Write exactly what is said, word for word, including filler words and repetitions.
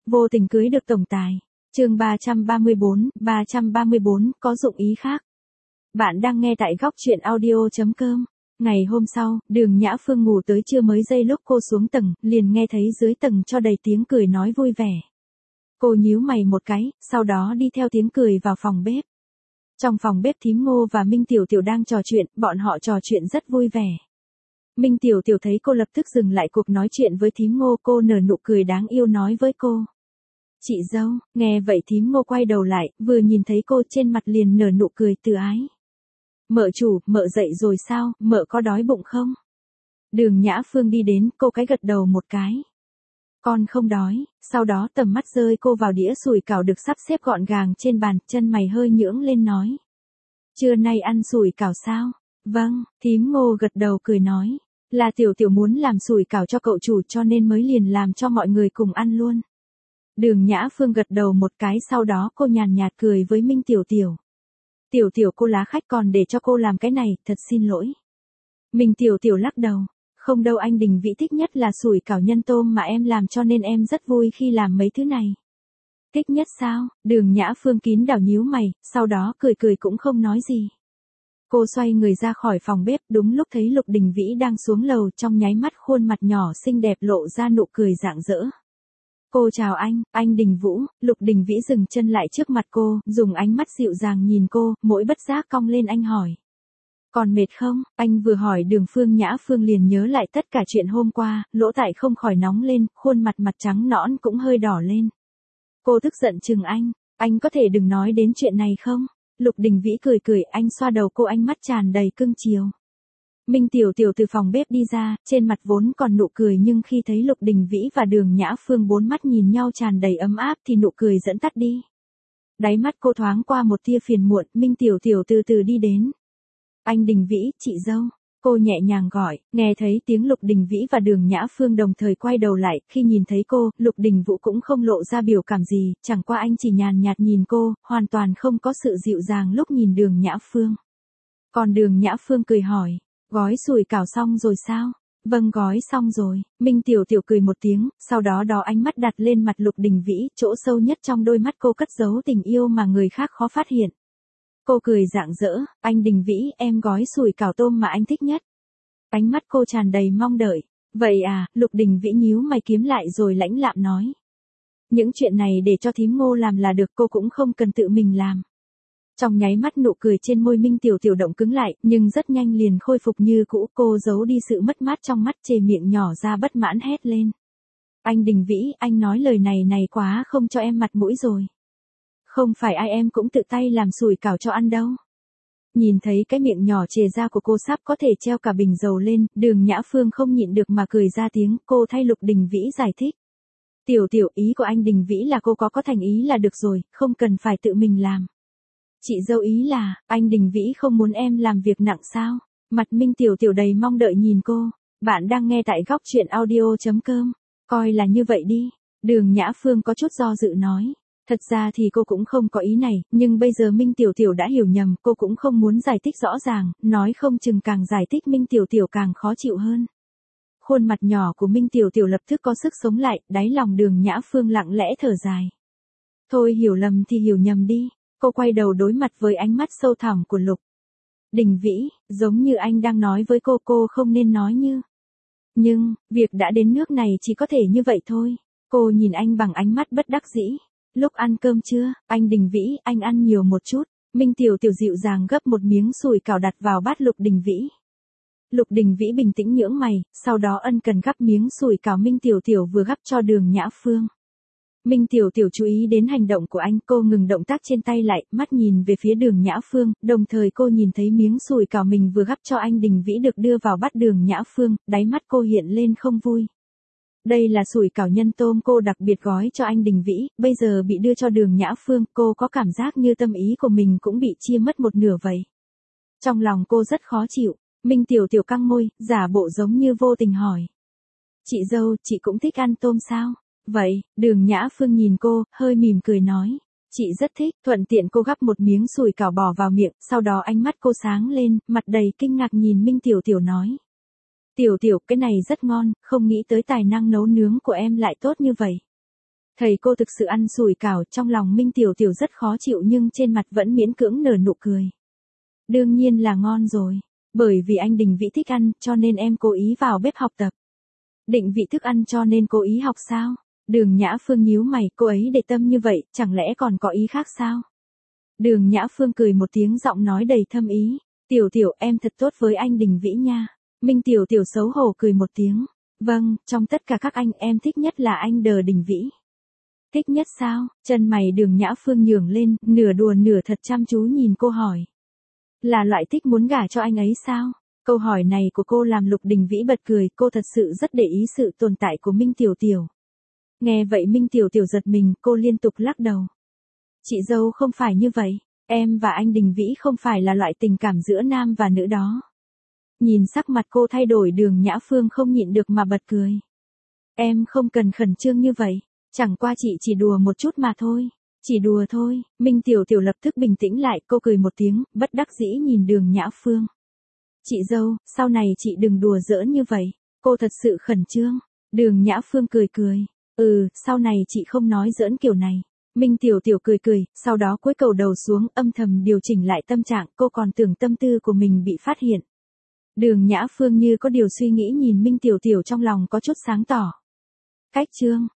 Vô tình cưới được tổng tài. Chương ba trăm ba mươi bốn, ba trăm ba mươi bốn, có dụng ý khác. Bạn đang nghe tại góc truyện audio chấm com. Ngày hôm sau, Đường Nhã Phương ngủ tới trưa mới giây lúc cô xuống tầng, liền nghe thấy dưới tầng cho đầy tiếng cười nói vui vẻ. Cô nhíu mày một cái, sau đó đi theo tiếng cười vào phòng bếp. Trong phòng bếp thím Ngô và Minh Tiểu Tiểu đang trò chuyện, bọn họ trò chuyện rất vui vẻ. Minh Tiểu Tiểu thấy cô lập tức dừng lại cuộc nói chuyện với thím Ngô, cô nở nụ cười đáng yêu nói với cô. Chị dâu, nghe vậy thím Ngô quay đầu lại, vừa nhìn thấy cô trên mặt liền nở nụ cười từ ái. Mợ chủ, mợ dậy rồi sao, mợ có đói bụng không? Đường Nhã Phương đi đến, cô cái gật đầu một cái. Con không đói, sau đó tầm mắt rơi cô vào đĩa sủi cảo được sắp xếp gọn gàng trên bàn, chân mày hơi nhướng lên nói. Trưa nay ăn sủi cảo sao? Vâng, thím Ngô gật đầu cười nói. Là Tiểu Tiểu muốn làm sủi cảo cho cậu chủ cho nên mới liền làm cho mọi người cùng ăn luôn. Đường Nhã Phương gật đầu một cái, sau đó cô nhàn nhạt cười với Minh Tiểu Tiểu. Tiểu Tiểu cô lá khách còn để cho cô làm cái này, thật xin lỗi. Minh Tiểu Tiểu lắc đầu. Không đâu, anh Đình Vĩ thích nhất là sủi cảo nhân tôm mà em làm cho nên em rất vui khi làm mấy thứ này. Thích nhất sao? Đường Nhã Phương kín đảo nhíu mày, sau đó cười cười cũng không nói gì. Cô xoay người ra khỏi phòng bếp, đúng lúc thấy Lục Đình Vĩ đang xuống lầu, trong nháy mắt khuôn mặt nhỏ xinh đẹp lộ ra nụ cười rạng rỡ. Cô chào anh, anh Đình Vũ. Lục Đình Vĩ dừng chân lại trước mặt cô, dùng ánh mắt dịu dàng nhìn cô, mỗi bất giác cong lên anh hỏi. Còn mệt không? Anh vừa hỏi Đường Phương Nhã Phương liền nhớ lại tất cả chuyện hôm qua, lỗ tai không khỏi nóng lên, khuôn mặt mặt trắng nõn cũng hơi đỏ lên. Cô tức giận chừng anh, anh có thể đừng nói đến chuyện này không? Lục Đình Vĩ cười cười, anh xoa đầu cô, ánh mắt tràn đầy cưng chiều. Minh Tiểu Tiểu từ phòng bếp đi ra, trên mặt vốn còn nụ cười nhưng khi thấy Lục Đình Vĩ và Đường Nhã Phương bốn mắt nhìn nhau tràn đầy ấm áp thì nụ cười dẫn tắt đi. Đáy mắt cô thoáng qua một tia phiền muộn, Minh Tiểu Tiểu từ từ đi đến. Anh Đình Vĩ, chị dâu. Cô nhẹ nhàng gọi, nghe thấy tiếng Lục Đình Vĩ và Đường Nhã Phương đồng thời quay đầu lại, khi nhìn thấy cô, Lục Đình Vũ cũng không lộ ra biểu cảm gì, chẳng qua anh chỉ nhàn nhạt nhìn cô, hoàn toàn không có sự dịu dàng lúc nhìn Đường Nhã Phương. Còn Đường Nhã Phương cười hỏi, gói sủi cảo xong rồi sao? Vâng, gói xong rồi. Minh Tiểu Tiểu cười một tiếng, sau đó đó ánh mắt đặt lên mặt Lục Đình Vĩ, chỗ sâu nhất trong đôi mắt cô cất giấu tình yêu mà người khác khó phát hiện. Cô cười rạng rỡ, anh Đình Vĩ, em gói sủi cảo tôm mà anh thích nhất. Ánh mắt cô tràn đầy mong đợi. Vậy à? Lục Đình Vĩ nhíu mày kiếm lại rồi lãnh đạm nói. Những chuyện này để cho thím Ngô làm là được, cô cũng không cần tự mình làm. Trong nháy mắt nụ cười trên môi Minh Tiểu Tiểu động cứng lại, nhưng rất nhanh liền khôi phục như cũ, cô giấu đi sự mất mát trong mắt, chề miệng nhỏ ra bất mãn hét lên. Anh Đình Vĩ, anh nói lời này này quá không cho em mặt mũi rồi. Không phải ai em cũng tự tay làm sủi cảo cho ăn đâu. Nhìn thấy cái miệng nhỏ chề ra của cô sắp có thể treo cả bình dầu lên, Đường Nhã Phương không nhịn được mà cười ra tiếng, cô thay Lục Đình Vĩ giải thích. Tiểu Tiểu, ý của anh Đình Vĩ là cô có có thành ý là được rồi, không cần phải tự mình làm. Chị dâu ý là, anh Đình Vĩ không muốn em làm việc nặng sao? Mặt Minh Tiểu Tiểu đầy mong đợi nhìn cô. Bạn đang nghe tại góc truyện audio chấm com. Coi là như vậy đi. Đường Nhã Phương có chút do dự nói. Thật ra thì cô cũng không có ý này, nhưng bây giờ Minh Tiểu Tiểu đã hiểu nhầm, cô cũng không muốn giải thích rõ ràng, nói không chừng càng giải thích Minh Tiểu Tiểu càng khó chịu hơn. Khuôn mặt nhỏ của Minh Tiểu Tiểu lập tức có sức sống lại, đáy lòng Đường Nhã Phương lặng lẽ thở dài. Thôi hiểu lầm thì hiểu nhầm đi. Cô quay đầu đối mặt với ánh mắt sâu thẳm của Lục Đình Vĩ, giống như anh đang nói với cô, cô không nên nói như. Nhưng, việc đã đến nước này chỉ có thể như vậy thôi. Cô nhìn anh bằng ánh mắt bất đắc dĩ. Lúc ăn cơm trưa, anh Đình Vĩ, anh ăn nhiều một chút. Minh Tiểu Tiểu dịu dàng gấp một miếng sủi cảo đặt vào bát Lục Đình Vĩ. Lục Đình Vĩ bình tĩnh nhưỡng mày, sau đó ân cần gắp miếng sủi cảo Minh Tiểu Tiểu vừa gắp cho Đường Nhã Phương. Minh Tiểu Tiểu chú ý đến hành động của anh, cô ngừng động tác trên tay lại, mắt nhìn về phía Đường Nhã Phương, đồng thời cô nhìn thấy miếng sủi cảo mình vừa gắp cho anh Đình Vĩ được đưa vào bát Đường Nhã Phương, đáy mắt cô hiện lên không vui. Đây là sủi cảo nhân tôm cô đặc biệt gói cho anh Đình Vĩ, bây giờ bị đưa cho Đường Nhã Phương, cô có cảm giác như tâm ý của mình cũng bị chia mất một nửa vậy. Trong lòng cô rất khó chịu, Minh Tiểu Tiểu căng môi, giả bộ giống như vô tình hỏi. Chị dâu, chị cũng thích ăn tôm sao? Vậy, Đường Nhã Phương nhìn cô, hơi mỉm cười nói. Chị rất thích, thuận tiện cô gắp một miếng sủi cảo bỏ vào miệng, sau đó ánh mắt cô sáng lên, mặt đầy kinh ngạc nhìn Minh Tiểu Tiểu nói. Tiểu Tiểu, cái này rất ngon, không nghĩ tới tài năng nấu nướng của em lại tốt như vậy. Thầy cô thực sự ăn sủi cảo, trong lòng Minh Tiểu Tiểu rất khó chịu nhưng trên mặt vẫn miễn cưỡng nở nụ cười. Đương nhiên là ngon rồi. Bởi vì anh Đình Vĩ thích ăn, cho nên em cố ý vào bếp học tập. Định vị thức ăn cho nên cố ý học sao? Đường Nhã Phương nhíu mày, cô ấy để tâm như vậy, chẳng lẽ còn có ý khác sao? Đường Nhã Phương cười một tiếng giọng nói đầy thâm ý. Tiểu Tiểu em thật tốt với anh Đình Vĩ nha. Minh Tiểu Tiểu xấu hổ cười một tiếng. Vâng, trong tất cả các anh em thích nhất là anh Đờ Đình Vĩ. Thích nhất sao? Chân mày Đường Nhã Phương nhướng lên, nửa đùa nửa thật chăm chú nhìn cô hỏi. Là loại thích muốn gả cho anh ấy sao? Câu hỏi này của cô làm Lục Đình Vĩ bật cười, cô thật sự rất để ý sự tồn tại của Minh Tiểu Tiểu. Nghe vậy Minh Tiểu Tiểu giật mình, cô liên tục lắc đầu. Chị dâu không phải như vậy, em và anh Đình Vĩ không phải là loại tình cảm giữa nam và nữ đó. Nhìn sắc mặt cô thay đổi Đường Nhã Phương không nhịn được mà bật cười. Em không cần khẩn trương như vậy, chẳng qua chị chỉ đùa một chút mà thôi. Chỉ đùa thôi, Minh Tiểu Tiểu lập tức bình tĩnh lại, cô cười một tiếng, bất đắc dĩ nhìn Đường Nhã Phương. Chị dâu, sau này chị đừng đùa giỡn như vậy, cô thật sự khẩn trương. Đường Nhã Phương cười cười, ừ, sau này chị không nói giỡn kiểu này. Minh Tiểu Tiểu cười cười, sau đó cúi cầu đầu xuống, âm thầm điều chỉnh lại tâm trạng, cô còn tưởng tâm tư của mình bị phát hiện. Đường Nhã Phương như có điều suy nghĩ nhìn Minh Tiểu Tiểu trong lòng có chút sáng tỏ. Cách chương